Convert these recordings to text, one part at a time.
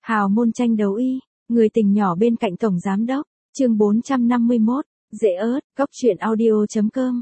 Hào môn tranh đấu y, người tình nhỏ bên cạnh tổng giám đốc, chương 451, dễ ớt, cóc truyện audio.com,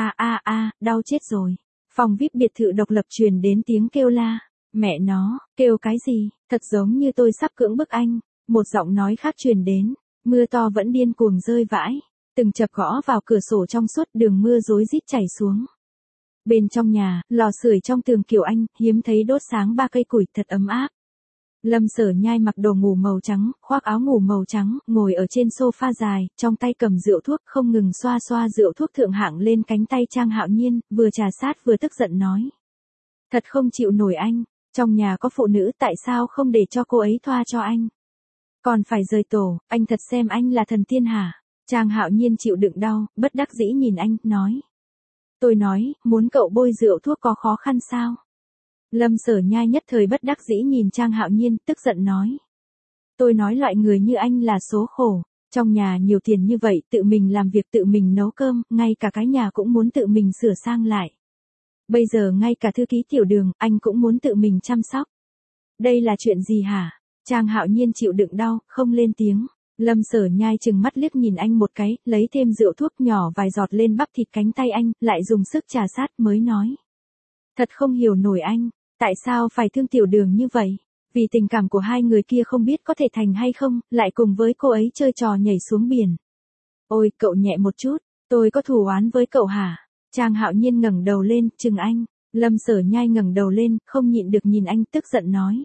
đau chết rồi. Phòng VIP biệt thự độc lập truyền đến tiếng kêu la, mẹ nó, kêu cái gì, thật giống như tôi sắp cưỡng bức anh, một giọng nói khác truyền đến, mưa to vẫn điên cuồng rơi vãi, từng chập gõ vào cửa sổ trong suốt đường mưa rối rít chảy xuống. Bên trong nhà, lò sưởi trong tường kiểu Anh, hiếm thấy đốt sáng 3 cây củi thật ấm áp. Lâm Sở Nhai mặc đồ ngủ màu trắng, khoác áo ngủ màu trắng, ngồi ở trên sofa dài, trong tay cầm rượu thuốc không ngừng xoa xoa rượu thuốc thượng hạng lên cánh tay Trang Hạo Nhiên, vừa trà sát vừa tức giận nói. Thật không chịu nổi anh, trong nhà có phụ nữ tại sao không để cho cô ấy thoa cho anh? Còn phải rời tổ, anh thật xem anh là thần tiên hả? Trang Hạo Nhiên chịu đựng đau, bất đắc dĩ nhìn anh, nói. Tôi nói, muốn cậu bôi rượu thuốc có khó khăn sao? Lâm Sở Nhai nhất thời bất đắc dĩ nhìn Trang Hạo Nhiên, tức giận nói. Tôi nói loại người như anh là số khổ, trong nhà nhiều tiền như vậy, tự mình làm việc tự mình nấu cơm, ngay cả cái nhà cũng muốn tự mình sửa sang lại. Bây giờ ngay cả thư ký tiểu đường, anh cũng muốn tự mình chăm sóc. Đây là chuyện gì hả? Trang Hạo Nhiên chịu đựng đau, không lên tiếng. Lâm Sở Nhai chừng mắt liếc nhìn anh một cái, lấy thêm rượu thuốc nhỏ vài giọt lên bắp thịt cánh tay anh, lại dùng sức trà sát mới nói. Thật không hiểu nổi anh, tại sao phải thương tiểu đường như vậy? Vì tình cảm của hai người kia không biết có thể thành hay không, lại cùng với cô ấy chơi trò nhảy xuống biển. Ôi, cậu nhẹ một chút, tôi có thù oán với cậu hả? Trang Hạo Nhiên ngẩng đầu lên, chừng anh. Lâm Sở Nhai ngẩng đầu lên, không nhịn được nhìn anh, tức giận nói.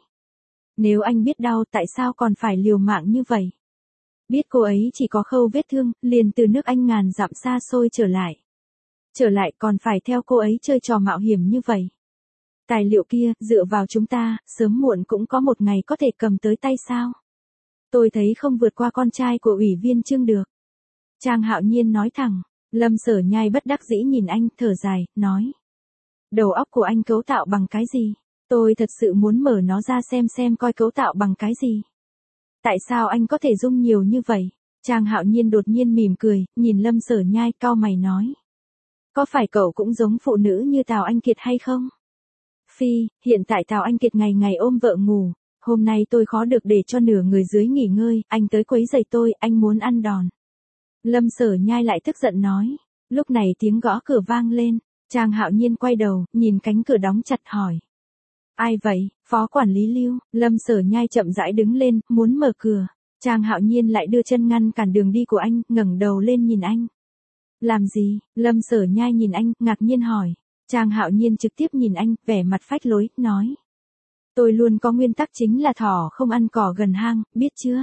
Nếu anh biết đau tại sao còn phải liều mạng như vậy? Biết cô ấy chỉ có khâu vết thương, liền từ nước Anh ngàn dặm xa xôi trở lại. Trở lại còn phải theo cô ấy chơi trò mạo hiểm như vậy. Tài liệu kia, dựa vào chúng ta, sớm muộn cũng có một ngày có thể cầm tới tay sao? Tôi thấy không vượt qua con trai của ủy viên Trương được. Trang Hạo Nhiên nói thẳng, Lâm Sở Nhai bất đắc dĩ nhìn anh, thở dài, nói. Đầu óc của anh cấu tạo bằng cái gì? Tôi thật sự muốn mở nó ra xem coi cấu tạo bằng cái gì. Tại sao anh có thể dung nhiều như vậy? Trang Hạo Nhiên đột nhiên mỉm cười, nhìn Lâm Sở Nhai, cau mày nói. Có phải cậu cũng giống phụ nữ như Tào Anh Kiệt hay không? Phi, hiện tại Tào Anh Kiệt ngày ngày ôm vợ ngủ, hôm nay tôi khó được để cho nửa người dưới nghỉ ngơi, anh tới quấy rầy tôi, anh muốn ăn đòn. Lâm Sở Nhai lại tức giận nói, lúc này tiếng gõ cửa vang lên, Trang Hạo Nhiên quay đầu, nhìn cánh cửa đóng chặt hỏi. Ai vậy? Phó quản lý Lưu. Lâm Sở Nhai chậm rãi đứng lên, muốn mở cửa. Trang Hạo Nhiên lại đưa chân ngăn cản đường đi của anh, ngẩng đầu lên nhìn anh. Làm gì? Lâm Sở Nhai nhìn anh, ngạc nhiên hỏi. Trang Hạo Nhiên trực tiếp nhìn anh, vẻ mặt phách lối, nói. Tôi luôn có nguyên tắc chính là thỏ không ăn cỏ gần hang, biết chưa?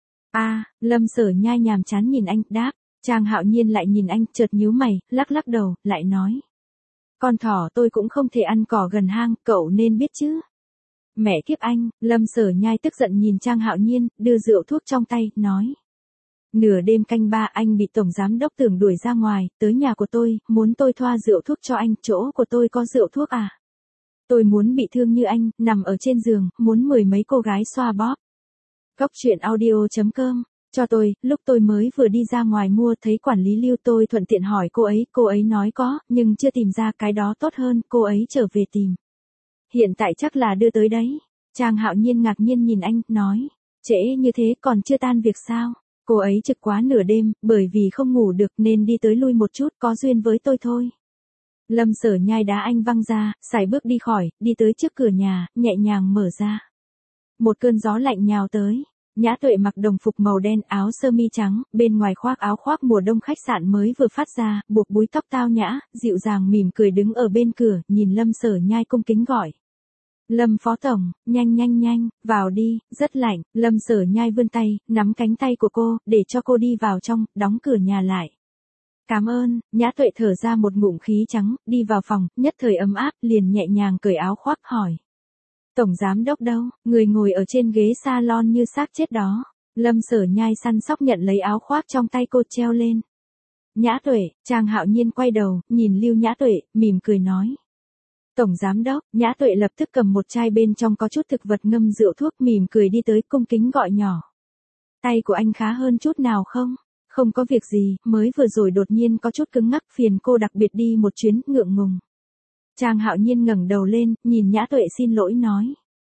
Lâm Sở Nhai nhàm chán nhìn anh, đáp. Trang Hạo Nhiên lại nhìn anh, chợt nhíu mày, lắc đầu, lại nói. Con thỏ tôi cũng không thể ăn cỏ gần hang, cậu nên biết chứ. Mẹ kiếp anh, Lâm Sở Nhai tức giận nhìn Trang Hạo Nhiên, đưa rượu thuốc trong tay, nói. Nửa đêm canh 3 anh bị tổng giám đốc Tưởng đuổi ra ngoài, tới nhà của tôi, muốn tôi thoa rượu thuốc cho anh, chỗ của tôi có rượu thuốc à? Tôi muốn bị thương như anh, nằm ở trên giường, muốn 10 mấy cô gái xoa bóp. Cóc truyện audio.com, cho tôi, lúc tôi mới vừa đi ra ngoài mua thấy quản lý Lưu tôi thuận tiện hỏi cô ấy nói có, nhưng chưa tìm ra cái đó tốt hơn, cô ấy trở về tìm. Hiện tại chắc là đưa tới đấy. Trang Hạo Nhiên ngạc nhiên nhìn anh, nói, trễ như thế còn chưa tan việc sao? Cô ấy trực quá nửa đêm, bởi vì không ngủ được nên đi tới lui một chút, có duyên với tôi thôi. Lâm Sở Nhai đá anh văng ra, sải bước đi khỏi, đi tới trước cửa nhà, nhẹ nhàng mở ra. Một cơn gió lạnh nhào tới. Nhã Tuệ mặc đồng phục màu đen, áo sơ mi trắng, bên ngoài khoác áo khoác mùa đông khách sạn mới vừa phát ra, buộc búi tóc tao nhã, dịu dàng mỉm cười đứng ở bên cửa, nhìn Lâm Sở Nhai cung kính gọi. Lâm phó tổng, nhanh, vào đi, rất lạnh. Lâm Sở Nhai vươn tay, nắm cánh tay của cô, để cho cô đi vào trong, đóng cửa nhà lại. Cảm ơn. Nhã Tuệ thở ra một ngụm khí trắng, đi vào phòng, nhất thời ấm áp, liền nhẹ nhàng cởi áo khoác hỏi. Tổng giám đốc đâu? Người ngồi ở trên ghế salon như xác chết đó. Lâm Sở Nhai săn sóc nhận lấy áo khoác trong tay cô treo lên. Nhã Tuệ. Trang Hạo Nhiên quay đầu, nhìn Lưu Nhã Tuệ, mỉm cười nói. Tổng giám đốc. Nhã Tuệ lập tức cầm một chai bên trong có chút thực vật ngâm rượu thuốc, mỉm cười đi tới, cung kính gọi nhỏ. Tay của anh khá hơn chút nào không? Không có việc gì, mới vừa rồi đột nhiên có chút cứng ngắc, phiền cô đặc biệt đi một chuyến, ngượng ngùng. Trang Hạo Nhiên ngẩng đầu lên, nhìn Nhã Tuệ xin lỗi nói.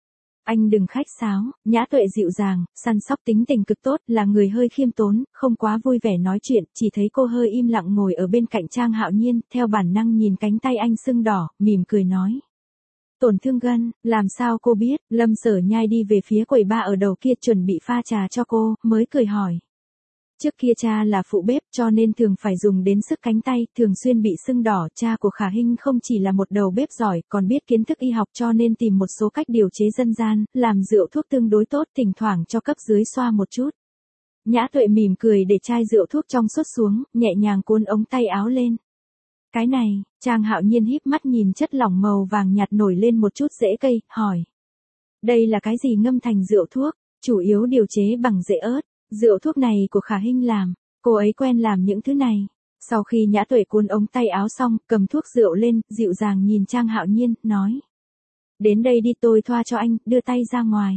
Anh đừng khách sáo, Nhã Tuệ dịu dàng, săn sóc tính tình cực tốt, là người hơi khiêm tốn, không quá vui vẻ nói chuyện, chỉ thấy cô hơi im lặng ngồi ở bên cạnh Trang Hạo Nhiên, theo bản năng nhìn cánh tay anh sưng đỏ, mỉm cười nói. Tổn thương gân, làm sao cô biết, Lâm Sở Nhai đi về phía quầy ba ở đầu kia chuẩn bị pha trà cho cô, mới cười hỏi. Trước kia cha là phụ bếp cho nên thường phải dùng đến sức cánh tay, thường xuyên bị sưng đỏ, cha của Khả Hinh không chỉ là một đầu bếp giỏi, còn biết kiến thức y học cho nên tìm một số cách điều chế dân gian, làm rượu thuốc tương đối tốt, thỉnh thoảng cho cấp dưới xoa một chút. Nhã Tuệ mỉm cười để chai rượu thuốc trong suốt xuống, nhẹ nhàng cuốn ống tay áo lên. Cái này, Trang Hạo Nhiên híp mắt nhìn chất lỏng màu vàng nhạt nổi lên một chút rễ cây, hỏi. Đây là cái gì ngâm thành rượu thuốc, chủ yếu điều chế bằng rễ ớt. Rượu thuốc này của Khả Hinh làm, cô ấy quen làm những thứ này. Sau khi Nhã Tuệ cuốn ống tay áo xong, cầm thuốc rượu lên, dịu dàng nhìn Trang Hạo Nhiên, nói. Đến đây đi tôi thoa cho anh, đưa tay ra ngoài.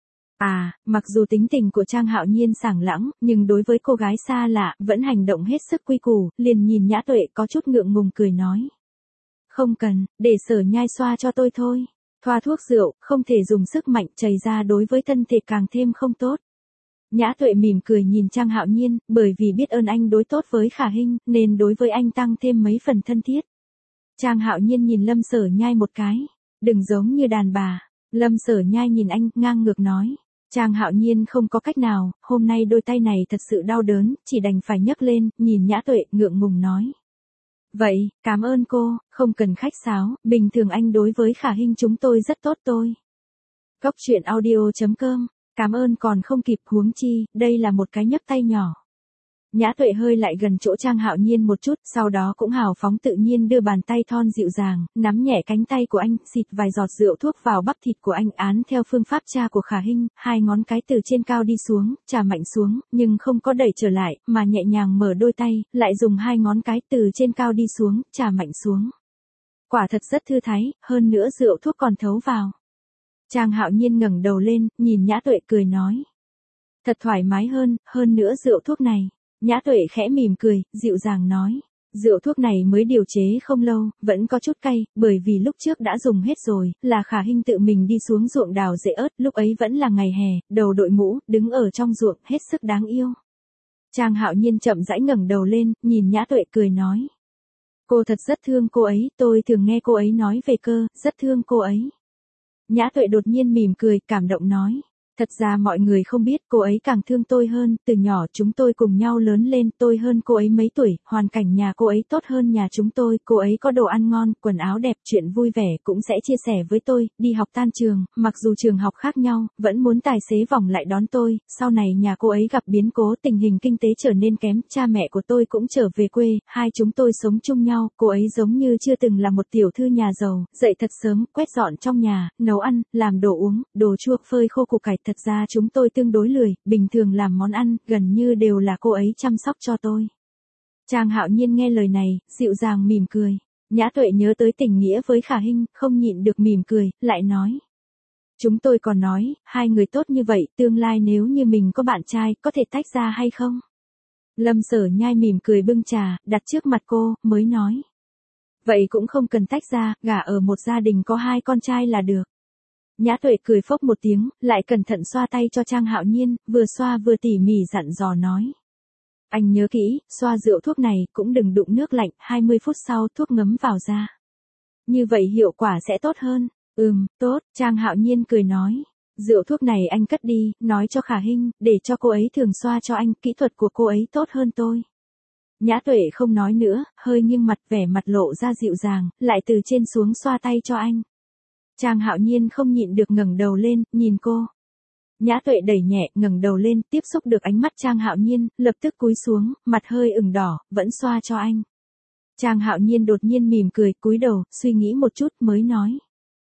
À, mặc dù tính tình của Trang Hạo Nhiên sảng lãng, nhưng đối với cô gái xa lạ, vẫn hành động hết sức quy củ, liền nhìn Nhã Tuệ có chút ngượng ngùng cười nói. Không cần, để Sở Nhai xoa cho tôi thôi. Thoa thuốc rượu, không thể dùng sức mạnh chảy ra đối với thân thể càng thêm không tốt. Nhã Tuệ mỉm cười nhìn Trang Hạo Nhiên, bởi vì biết ơn anh đối tốt với Khả Hinh, nên đối với anh tăng thêm mấy phần thân thiết. Trang Hạo Nhiên nhìn Lâm Sở Nhai một cái, đừng giống như đàn bà. Lâm Sở Nhai nhìn anh, ngang ngược nói. Trang Hạo Nhiên không có cách nào, hôm nay đôi tay này thật sự đau đớn, chỉ đành phải nhấc lên, nhìn Nhã Tuệ, ngượng ngùng nói. Vậy, cảm ơn cô, không cần khách sáo, bình thường anh đối với Khả Hinh chúng tôi rất tốt tôi. Cốc truyện audio.com. Cảm ơn còn không kịp, huống chi, đây là một cái nhấc tay nhỏ. Nhã Tuệ hơi lại gần chỗ Trang Hạo Nhiên một chút, sau đó cũng hào phóng tự nhiên đưa bàn tay thon dịu dàng, nắm nhẹ cánh tay của anh, xịt vài giọt rượu thuốc vào bắp thịt của anh, án theo phương pháp cha của Khả Hinh, hai ngón cái từ trên cao đi xuống, chà mạnh xuống, nhưng không có đẩy trở lại, mà nhẹ nhàng mở đôi tay, lại dùng hai ngón cái từ trên cao đi xuống, chà mạnh xuống. Quả thật rất thư thái, hơn nữa rượu thuốc còn thấu vào. Trang Hạo Nhiên ngẩng đầu lên, nhìn Nhã Tuệ cười nói. Thật thoải mái hơn nữa rượu thuốc này. Nhã Tuệ khẽ mỉm cười, dịu dàng nói. Rượu thuốc này mới điều chế không lâu, vẫn có chút cay, bởi vì lúc trước đã dùng hết rồi, là Khả Hinh tự mình đi xuống ruộng đào rễ ớt, lúc ấy vẫn là ngày hè, đầu đội mũ, đứng ở trong ruộng, hết sức đáng yêu. Trang Hạo Nhiên chậm rãi ngẩng đầu lên, nhìn Nhã Tuệ cười nói. Cô thật rất thương cô ấy, tôi thường nghe cô ấy nói về cơ, rất thương cô ấy. Nhã Tuệ đột nhiên mỉm cười, cảm động nói. Thật ra mọi người không biết cô ấy càng thương tôi hơn, từ nhỏ chúng tôi cùng nhau lớn lên, tôi hơn cô ấy mấy tuổi, hoàn cảnh nhà cô ấy tốt hơn nhà chúng tôi, cô ấy có đồ ăn ngon, quần áo đẹp, chuyện vui vẻ cũng sẽ chia sẻ với tôi, đi học tan trường, mặc dù trường học khác nhau, vẫn muốn tài xế vòng lại đón tôi, sau này nhà cô ấy gặp biến cố, tình hình kinh tế trở nên kém, cha mẹ của tôi cũng trở về quê, hai chúng tôi sống chung nhau, cô ấy giống như chưa từng là một tiểu thư nhà giàu, dậy thật sớm, quét dọn trong nhà, nấu ăn, làm đồ uống, đồ chua, phơi khô củ cải. Thật ra chúng tôi tương đối lười, bình thường làm món ăn, gần như đều là cô ấy chăm sóc cho tôi. Trang Hạo Nhiên nghe lời này, dịu dàng mỉm cười. Nhã Tuệ nhớ tới tình nghĩa với Khả Hinh, không nhịn được mỉm cười, lại nói. Chúng tôi còn nói, hai người tốt như vậy, tương lai nếu như mình có bạn trai, có thể tách ra hay không? Lâm Sở Nhai mỉm cười bưng trà, đặt trước mặt cô, mới nói. Vậy cũng không cần tách ra, gả ở một gia đình có hai con trai là được. Nhã Tuệ cười phốc một tiếng, lại cẩn thận xoa tay cho Trang Hạo Nhiên, vừa xoa vừa tỉ mỉ dặn dò nói. Anh nhớ kỹ, xoa rượu thuốc này, cũng đừng đụng nước lạnh, 20 phút sau thuốc ngấm vào da. Như vậy hiệu quả sẽ tốt hơn. Tốt, Trang Hạo Nhiên cười nói. Rượu thuốc này anh cất đi, nói cho Khả Hinh, để cho cô ấy thường xoa cho anh, kỹ thuật của cô ấy tốt hơn tôi. Nhã Tuệ không nói nữa, hơi nghiêng mặt, vẻ mặt lộ ra dịu dàng, lại từ trên xuống xoa tay cho anh. Trang Hạo Nhiên không nhịn được ngẩng đầu lên, nhìn cô. Nhã Tuệ đẩy nhẹ, ngẩng đầu lên, tiếp xúc được ánh mắt Trang Hạo Nhiên, lập tức cúi xuống, mặt hơi ửng đỏ, vẫn xoa cho anh. Trang Hạo Nhiên đột nhiên mỉm cười, cúi đầu, suy nghĩ một chút, mới nói.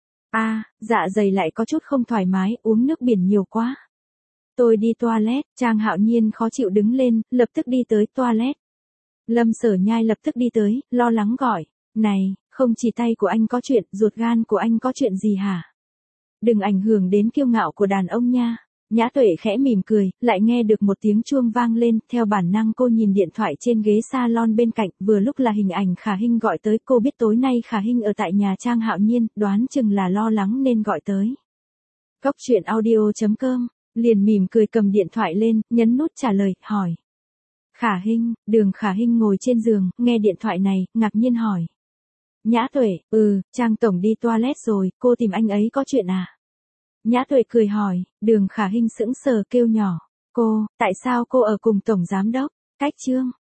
Dạ dày lại có chút không thoải mái, uống nước biển nhiều quá. Tôi đi toilet, Trang Hạo Nhiên khó chịu đứng lên, lập tức đi tới toilet. Lâm Sở Nhai lập tức đi tới, lo lắng gọi. Này, không chỉ tay của anh có chuyện, ruột gan của anh có chuyện gì hả? Đừng ảnh hưởng đến kiêu ngạo của đàn ông nha. Nhã Tuệ khẽ mỉm cười, lại nghe được một tiếng chuông vang lên, theo bản năng cô nhìn điện thoại trên ghế salon bên cạnh, vừa lúc là hình ảnh Khả Hinh gọi tới, cô biết tối nay Khả Hinh ở tại nhà Trang Hạo Nhiên, đoán chừng là lo lắng nên gọi tới. Cốc truyện audio.com, liền mỉm cười cầm điện thoại lên, nhấn nút trả lời, hỏi. Khả Hinh, Đường Khả Hinh ngồi trên giường, nghe điện thoại này, ngạc nhiên hỏi. Nhã Tuệ, Trang tổng đi toilet rồi, cô tìm anh ấy có chuyện à? Nhã Tuệ cười hỏi, Đường Khả Hinh sững sờ kêu nhỏ. Tại sao cô ở cùng tổng giám đốc? Cách chương.